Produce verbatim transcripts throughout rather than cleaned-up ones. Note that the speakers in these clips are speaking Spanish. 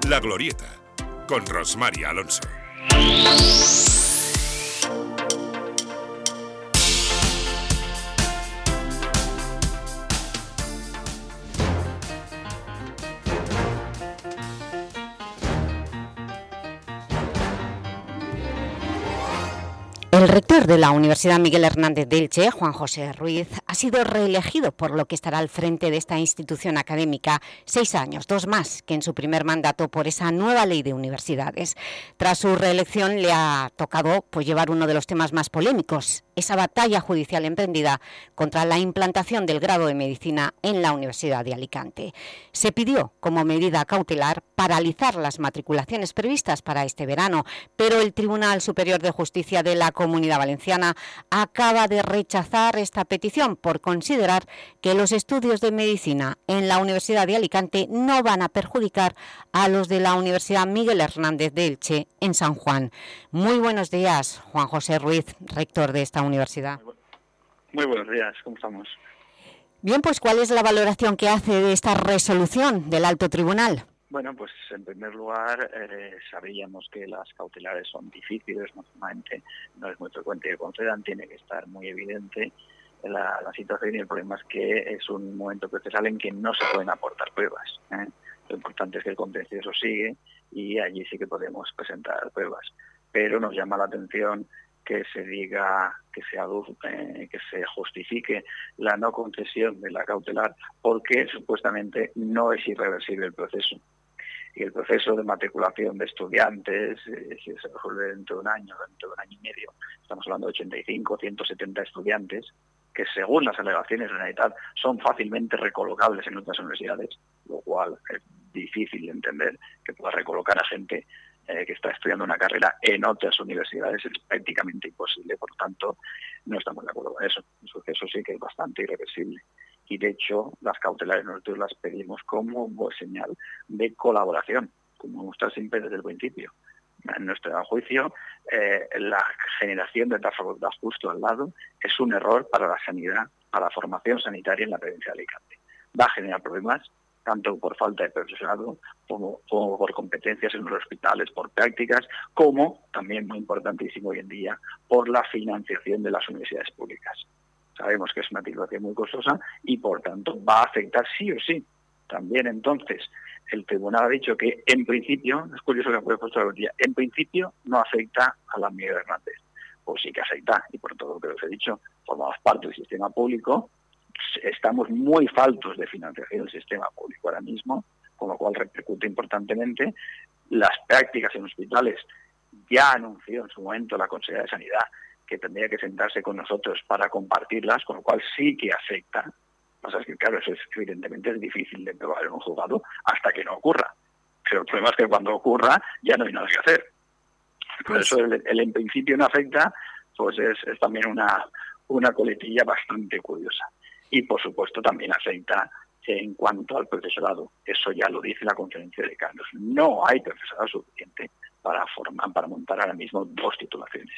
La Glorieta, con Rosmar Alonso. El rector de la Universidad Miguel Hernández de Elche, Juan José Ruiz, ha sido reelegido, por lo que estará al frente de esta institución académica seis años, dos más que en su primer mandato por esa nueva ley de universidades. Tras su reelección le ha tocado pues, llevar uno de los temas más polémicos, esa batalla judicial emprendida contra la implantación del grado de Medicina en la Universidad de Alicante. Se pidió, como medida cautelar, paralizar las matriculaciones previstas para este verano, pero el Tribunal Superior de Justicia de la Comunidad Valenciana acaba de rechazar esta petición por considerar que los estudios de Medicina en la Universidad de Alicante no van a perjudicar a los de la Universidad Miguel Hernández de Elche en San Juan. Muy buenos días, Juan José Ruiz, rector de esta universidad. Muy buenos días, ¿cómo estamos? Bien, pues ¿cuál es la valoración que hace de esta resolución del Alto Tribunal? Bueno, pues en primer lugar eh, sabíamos que las cautelares son difíciles, normalmente no es muy frecuente que concedan, tiene que estar muy evidente la, la situación, y el problema es que es un momento procesal en que no se pueden aportar pruebas, ¿eh? Lo importante es que el contencioso sigue y allí sí que podemos presentar pruebas, pero nos llama la atención que se diga, que se aduzca, eh, que se justifique la no concesión de la cautelar porque supuestamente no es irreversible el proceso. Y el proceso de matriculación de estudiantes, eh, si se resuelve dentro de un año, dentro de un año y medio, estamos hablando de ochenta y cinco, ciento setenta estudiantes, que según las alegaciones de la Generalitat son fácilmente recolocables en otras universidades, lo cual es difícil de entender que pueda recolocar a gente eh, que está estudiando una carrera en otras universidades, es prácticamente imposible, por tanto, no estamos de acuerdo con eso. Eso, eso sí que es bastante irreversible. Y de hecho, las cautelares nosotros las pedimos como señal de colaboración, como mostrar siempre desde el principio. En nuestro juicio, eh, la generación de esta facultad justo al lado es un error para la sanidad, para la formación sanitaria en la provincia de Alicante. Va a generar problemas, tanto por falta de profesorado, como, como por competencias en los hospitales, por prácticas, como, también muy importantísimo hoy en día, por la financiación de las universidades públicas. Sabemos que es una titulación muy costosa y, por tanto, va a afectar sí o sí. También, entonces, el tribunal ha dicho que, en principio, es curioso que ha puesto la noticia, en principio no afecta a la Miguel Hernández. Pues sí que afecta, y por todo lo que os he dicho, formamos parte del sistema público, estamos muy faltos de financiación del sistema público ahora mismo, con lo cual repercute importantemente. Las prácticas en hospitales, ya anunció en su momento la Consejera de Sanidad que tendría que sentarse con nosotros para compartirlas, con lo cual sí que afecta. Lo que pasa es que, claro, eso es, evidentemente es difícil de probar en un juzgado hasta que no ocurra. Pero el problema es que cuando ocurra ya no hay nada que hacer. Por eso el, el en principio no afecta, pues es, es también una, una coletilla bastante curiosa. Y, por supuesto, también afecta en cuanto al profesorado. Eso ya lo dice la Conferencia de Decanos. No hay profesorado suficiente para formar, para montar ahora mismo dos titulaciones.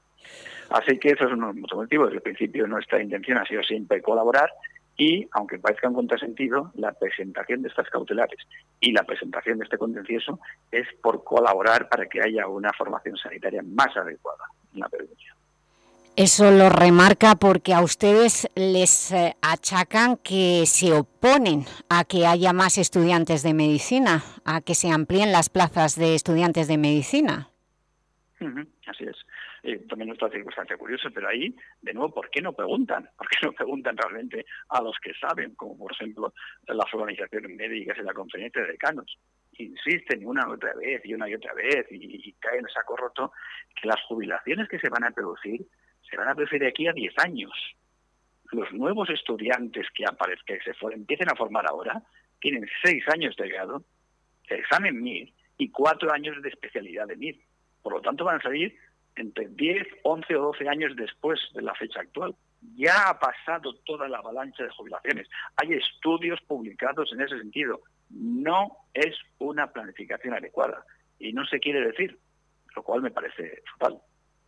Así que eso es un motivo. Desde el principio nuestra intención ha sido siempre colaborar y, aunque parezca un contrasentido, la presentación de estas cautelares y la presentación de este contencioso es por colaborar para que haya una formación sanitaria más adecuada en la provincia. Eso lo remarca porque a ustedes les eh, achacan que se oponen a que haya más estudiantes de medicina, a que se amplíen las plazas de estudiantes de medicina. Uh-huh, así es. Eh, también nuestra circunstancia curiosa, pero ahí, de nuevo, ¿por qué no preguntan? ¿Por qué no preguntan realmente a los que saben, como por ejemplo las organizaciones médicas en la Conferencia de Decanos? Insisten una y otra vez y una y otra vez y, y caen en el saco roto que las jubilaciones que se van a producir se van a producir de aquí a diez años. Los nuevos estudiantes que aparezcan, que se for, empiecen a formar ahora, tienen seis años de grado, examen M I R y cuatro años de especialidad de M I R. Por lo tanto, van a salir entre diez, once o doce años después de la fecha actual. Ya ha pasado toda la avalancha de jubilaciones. Hay estudios publicados en ese sentido. No es una planificación adecuada y no se quiere decir, lo cual me parece fatal.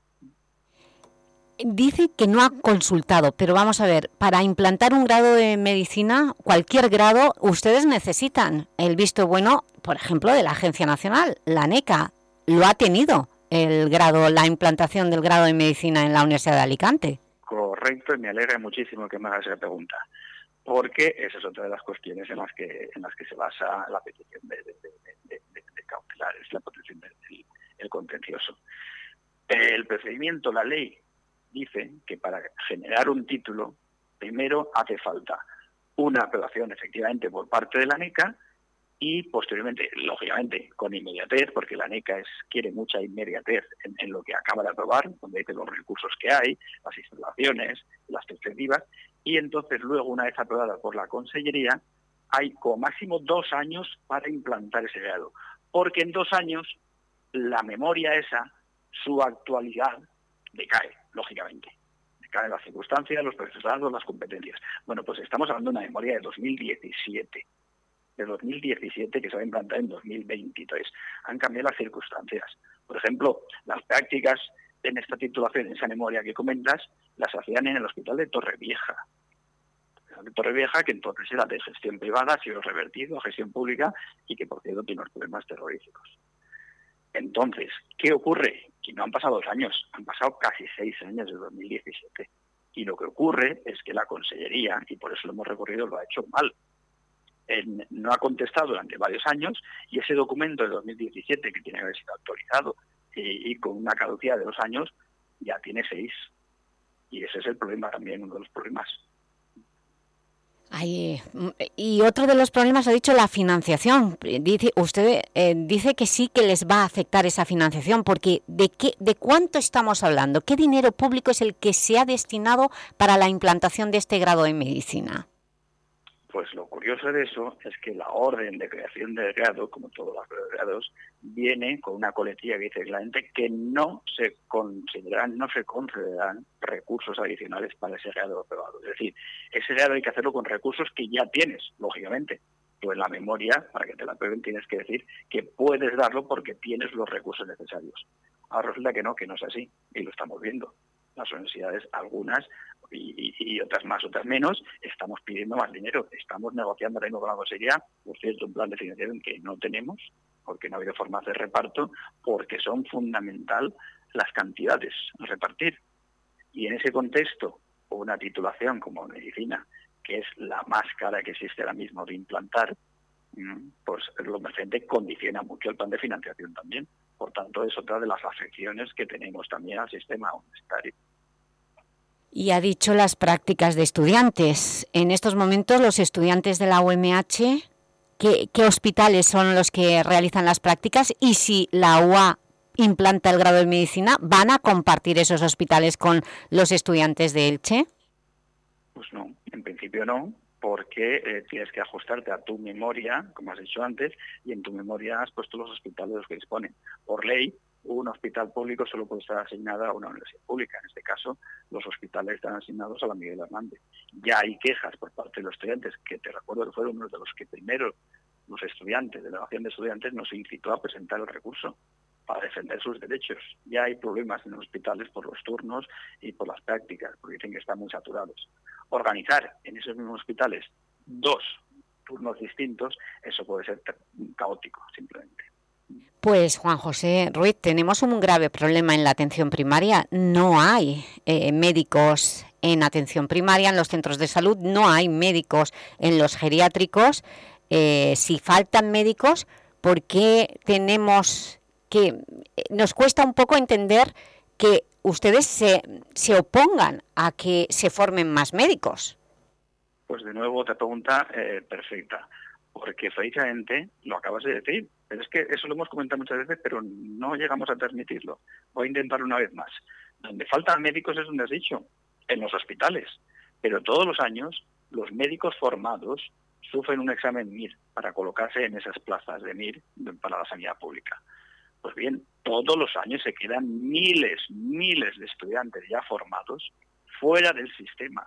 Dice que no ha consultado, pero vamos a ver, para implantar un grado de medicina, cualquier grado, ustedes necesitan el visto bueno por ejemplo, de la Agencia Nacional, la ANECA, lo ha tenido el grado, la implantación del grado de Medicina en la Universidad de Alicante. Correcto, y me alegra muchísimo que me hagas esa pregunta, porque esa es otra de las cuestiones en las que en las que se basa la petición de, de, de, de, de, de cautelares, la petición del de, el contencioso. El procedimiento, la ley, dice que para generar un título, primero hace falta una aprobación efectivamente por parte de la ANECA y posteriormente, lógicamente, con inmediatez, porque la ANECA es, quiere mucha inmediatez en, en lo que acaba de aprobar, donde dice los recursos que hay, las instalaciones, las perspectivas, y entonces luego, una vez aprobada por la Consellería, hay como máximo dos años para implantar ese grado, porque en dos años la memoria esa, su actualidad, decae, lógicamente. Decaen las circunstancias, los procesados, las competencias. Bueno, pues estamos hablando de una memoria de dos mil diecisiete. De dos mil diecisiete que se va a implantar en dos mil veintitrés. Han cambiado las circunstancias. Por ejemplo, las prácticas en esta titulación, en esa memoria que comentas, las hacían en el hospital de Torrevieja. De Torrevieja, que entonces era de gestión privada, ha sido revertido a gestión pública y que, por cierto, tiene unos problemas terroríficos. Entonces, ¿qué ocurre? Que no han pasado dos años, han pasado casi seis años de dos mil diecisiete. Y lo que ocurre es que la Consellería, y por eso lo hemos recorrido, lo ha hecho mal. En, no ha contestado durante varios años y ese documento de dos mil diecisiete, que tiene que haber sido actualizado y, y con una caducidad de dos años, ya tiene seis. Y ese es el problema también, uno de los problemas. Ay, y otro de los problemas, ha dicho, la financiación. Dice, usted eh, dice que sí que les va a afectar esa financiación, porque ¿de qué, de cuánto estamos hablando? ¿Qué dinero público es el que se ha destinado para la implantación de este grado de medicina? Pues lo curioso de eso es que la orden de creación del grado, como todos los grados, viene con una coletilla que dice claramente que no se consideran, no se concederán recursos adicionales para ese grado aprobado. Es decir, ese grado hay que hacerlo con recursos que ya tienes, lógicamente. Tú en la memoria, para que te la aprueben, tienes que decir que puedes darlo porque tienes los recursos necesarios. Ahora resulta que no, que no es así, y lo estamos viendo. Las universidades, algunas, y, y, y otras más, otras menos, estamos pidiendo más dinero. Estamos negociando ahora mismo con la Consellería, por cierto, un plan de financiación que no tenemos, porque no ha habido formas de reparto, porque son fundamental las cantidades a repartir. Y en ese contexto, una titulación como medicina, que es la más cara que existe ahora mismo de implantar, pues lo emergente condiciona mucho el plan de financiación también. Por tanto, es otra de las afecciones que tenemos también al sistema universitario. Y ha dicho las prácticas de estudiantes. En estos momentos, los estudiantes de la U M H, ¿qué, qué hospitales son los que realizan las prácticas? Y si la U A implanta el grado de medicina, ¿van a compartir esos hospitales con los estudiantes de Elche? Pues no, en principio no, porque eh, tienes que ajustarte a tu memoria, como has dicho antes, y en tu memoria has puesto los hospitales de los que disponen. Por ley, un hospital público solo puede estar asignado a una universidad pública. En este caso, los hospitales están asignados a la Miguel Hernández. Ya hay quejas por parte de los estudiantes, que te recuerdo que fueron uno de los que primero los estudiantes, delegación de estudiantes, nos incitó a presentar el recurso para defender sus derechos. Ya hay problemas en los hospitales por los turnos y por las prácticas, porque dicen que están muy saturados. Organizar en esos mismos hospitales dos turnos distintos, eso puede ser caótico, simplemente. Pues, Juan José Ruiz, tenemos un grave problema en la atención primaria. No hay eh, médicos en atención primaria, en los centros de salud, no hay médicos en los geriátricos. Eh, si faltan médicos, ¿por qué tenemos que...? Nos cuesta un poco entender que ustedes se, se opongan a que se formen más médicos. Pues de nuevo otra pregunta eh, perfecta, porque precisamente lo acabas de decir, pero es que eso lo hemos comentado muchas veces, pero no llegamos a transmitirlo. Voy a intentarlo una vez más. Donde faltan médicos es donde has dicho, en los hospitales, pero todos los años los médicos formados sufren un examen M I R para colocarse en esas plazas de M I R para la sanidad pública. Pues bien, todos los años se quedan miles, miles de estudiantes ya formados fuera del sistema.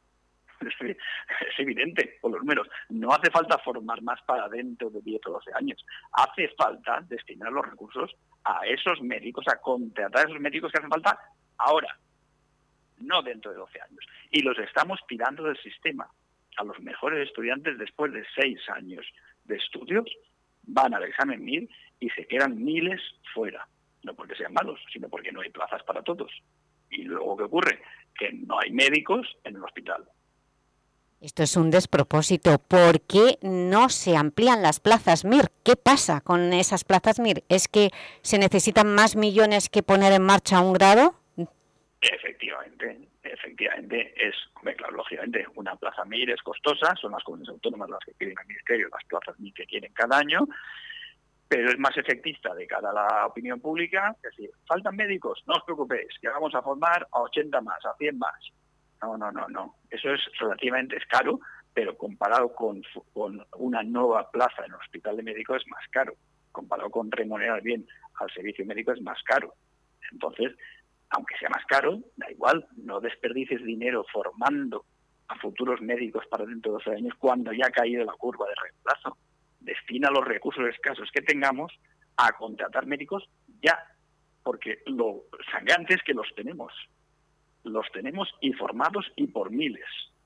Es evidente, por los números. No hace falta formar más para dentro de diez o doce años. Hace falta destinar los recursos a esos médicos, a contratar a esos médicos que hacen falta ahora, no dentro de doce años. Y los estamos tirando del sistema. A los mejores estudiantes, después de seis años de estudios, van al examen M I R y se quedan miles fuera. No porque sean malos, sino porque no hay plazas para todos. Y luego, ¿qué ocurre? Que no hay médicos en el hospital. Esto es un despropósito. ¿Por qué no se amplían las plazas M I R? ¿Qué pasa con esas plazas M I R? ¿Es que se necesitan más millones que poner en marcha un grado? Efectivamente, efectivamente. Es, claro, lógicamente, una plaza M I R es costosa, son las comunidades autónomas las que quieren al Ministerio, las plazas M I R que quieren cada año, pero es más efectista de cara a la opinión pública. Es decir, ¿faltan médicos? No os preocupéis, que vamos a formar a ochenta más, a cien más. No, no, no, no. Eso es relativamente es caro, pero comparado con, con una nueva plaza en el hospital de médicos es más caro. Comparado con remunerar bien al servicio médico es más caro. Entonces, aunque sea más caro, da igual, no desperdicies dinero formando a futuros médicos para dentro de doce años cuando ya ha caído la curva de reemplazo. Destina los recursos escasos que tengamos a contratar médicos ya, porque lo sangrante es que los tenemos. Los tenemos y formados y por miles.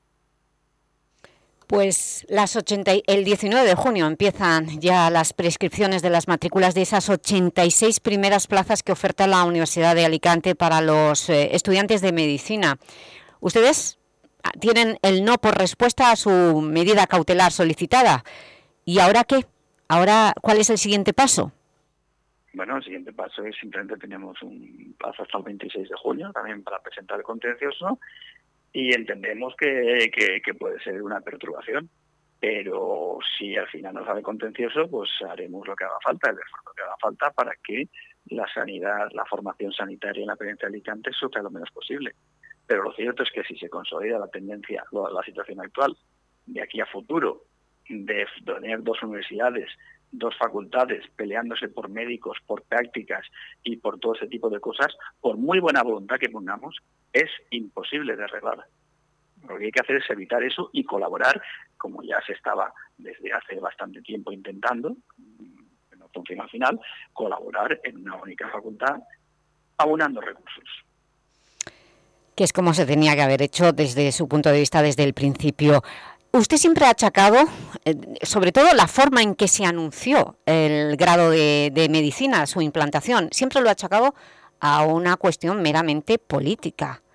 Pues las ochenta, el diecinueve de junio empiezan ya las prescripciones de las matrículas de esas ochenta y seis primeras plazas que oferta la Universidad de Alicante para los eh, estudiantes de medicina. Ustedes tienen el no por respuesta a su medida cautelar solicitada. ¿Y ahora qué? ¿Ahora cuál es el siguiente paso? Bueno, el siguiente paso es simplemente tenemos un plazo hasta el veintiséis de junio también para presentar el contencioso y entendemos que, que, que puede ser una perturbación, pero si al final no sale contencioso, pues haremos lo que haga falta, el esfuerzo que haga falta para que la sanidad, la formación sanitaria en la provincia de Alicante sufra lo menos posible. Pero lo cierto es que si se consolida la tendencia, la situación actual, de aquí a futuro, de tener dos universidades, dos facultades peleándose por médicos, por prácticas y por todo ese tipo de cosas, por muy buena voluntad que pongamos, es imposible de arreglar. Lo que hay que hacer es evitar eso y colaborar, como ya se estaba desde hace bastante tiempo intentando, que no funciona al final, colaborar en una única facultad, aunando recursos. Que es como se tenía que haber hecho desde su punto de vista desde el principio. Usted siempre ha achacado, eh, sobre todo la forma en que se anunció el grado de, de medicina, su implantación, siempre lo ha achacado a una cuestión meramente política.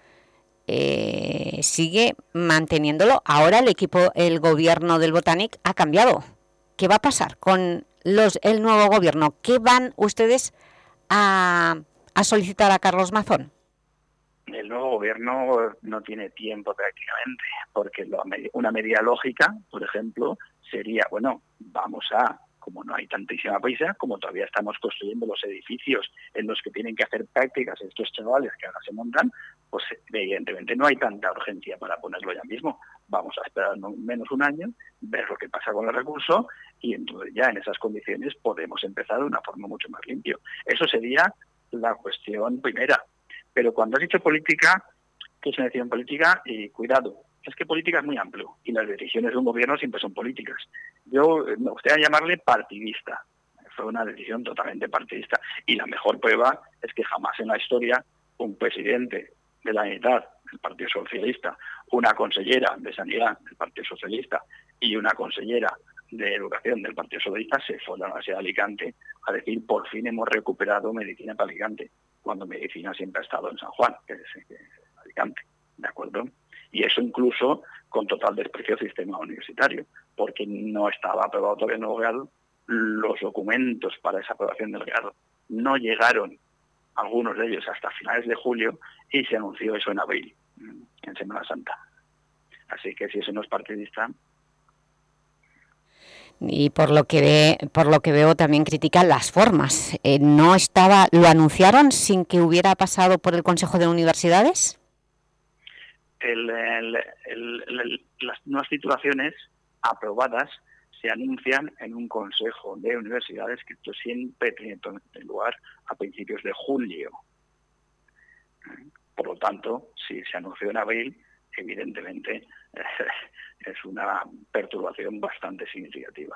Eh, sigue manteniéndolo. Ahora el equipo, el gobierno del Botanic ha cambiado. ¿Qué va a pasar con los, el nuevo gobierno? ¿Qué van ustedes a, a solicitar a Carlos Mazón? El nuevo gobierno no tiene tiempo prácticamente, porque lo, una medida lógica, por ejemplo, sería, bueno, vamos a, como no hay tantísima prisa, como todavía estamos construyendo los edificios en los que tienen que hacer prácticas estos chavales que ahora se montan, pues evidentemente no hay tanta urgencia para ponerlo ya mismo. Vamos a esperar no, menos un año, ver lo que pasa con el recurso y entonces ya en esas condiciones podemos empezar de una forma mucho más limpia. Eso sería la cuestión primera. Pero cuando has dicho política, ¿qué es una decisión política? Y cuidado, es que política es muy amplio y las decisiones de un gobierno siempre son políticas. Yo me gustaría llamarle partidista. Fue una decisión totalmente partidista. Y la mejor prueba es que jamás en la historia un presidente de la Unidad del Partido Socialista, una consellera de Sanidad del Partido Socialista y una consellera de Educación del Partido Socialista se fue a la Universidad de Alicante a decir por fin hemos recuperado medicina para Alicante, cuando medicina siempre ha estado en San Juan, que es, que es Alicante, ¿de acuerdo? Y eso incluso con total desprecio del sistema universitario, porque no estaba aprobado todavía el nuevo grado, los documentos para esa aprobación del grado no llegaron, algunos de ellos hasta finales de julio, y se anunció eso en abril, en Semana Santa. Así que si eso no es partidista... Y por lo que ve, por lo que veo también critican las formas. Eh, ¿No estaba, lo anunciaron sin que hubiera pasado por el Consejo de Universidades? El, el, el, el, las nuevas titulaciones aprobadas se anuncian en un Consejo de Universidades que esto siempre tiene lugar a principios de julio. Por lo tanto, si se anunció en abril, evidentemente es una perturbación bastante significativa.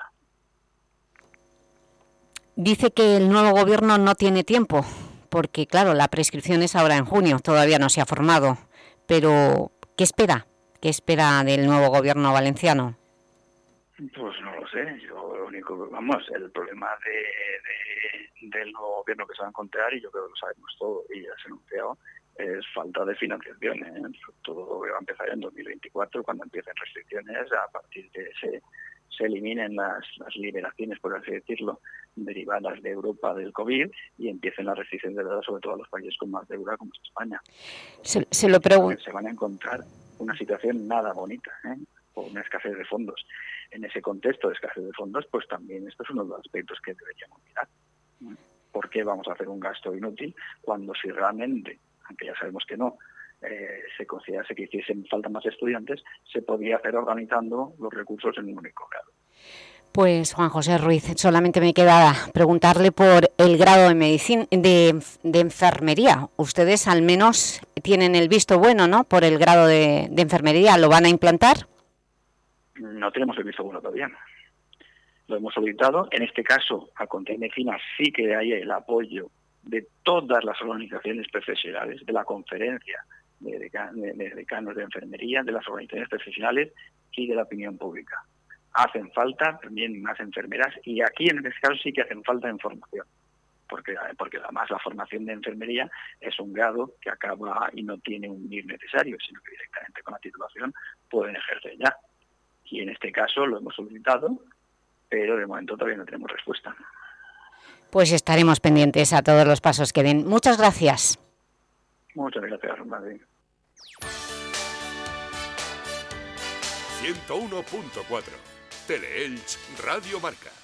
Dice que el nuevo gobierno no tiene tiempo, porque claro, la prescripción es ahora en junio, todavía no se ha formado. Pero, ¿qué espera? ¿Qué espera del nuevo gobierno valenciano? Pues no lo sé, yo lo único que, vamos, el problema de, de, del nuevo gobierno que se va a encontrar, y yo creo que lo sabemos todo y ya se ha anunciado, es falta de financiación, ¿eh? Todo va a empezar en dos mil veinticuatro, cuando empiecen restricciones, a partir de se, se eliminen las, las liberaciones, por así decirlo, derivadas de Europa del COVID, y empiecen las restricciones de deuda, sobre todo a los países con más deuda, como es España. Se, se lo pregunto. Se van a encontrar una situación nada bonita, ¿eh? Por una escasez de fondos. En ese contexto de escasez de fondos, pues también esto es uno de los aspectos que deberíamos mirar. ¿Por qué vamos a hacer un gasto inútil cuando, si realmente, aunque ya sabemos que no, eh, se considerase que hiciesen falta más estudiantes, se podría hacer organizando los recursos en un único grado? Pues Juan José Ruiz, solamente me queda preguntarle por el grado de medicina, de, de enfermería. Ustedes al menos tienen el visto bueno, ¿no?, por el grado de, de enfermería. ¿Lo van a implantar? No tenemos el visto bueno todavía. Lo hemos solicitado. En este caso, a Conte Medicina sí que hay el apoyo de todas las organizaciones profesionales, de la conferencia de, decan de, de decanos de enfermería, de las organizaciones profesionales y de la opinión pública. Hacen falta también más enfermeras, y aquí en este caso sí que hacen falta en formación, porque, porque además la formación de enfermería es un grado que acaba y no tiene un nivel necesario, sino que directamente con la titulación pueden ejercer ya. Y en este caso lo hemos solicitado, pero de momento todavía no tenemos respuesta. Pues estaremos pendientes a todos los pasos que den. Muchas gracias. Muchas gracias, Madrid. ciento uno punto cuatro Teleelch Radio Marca.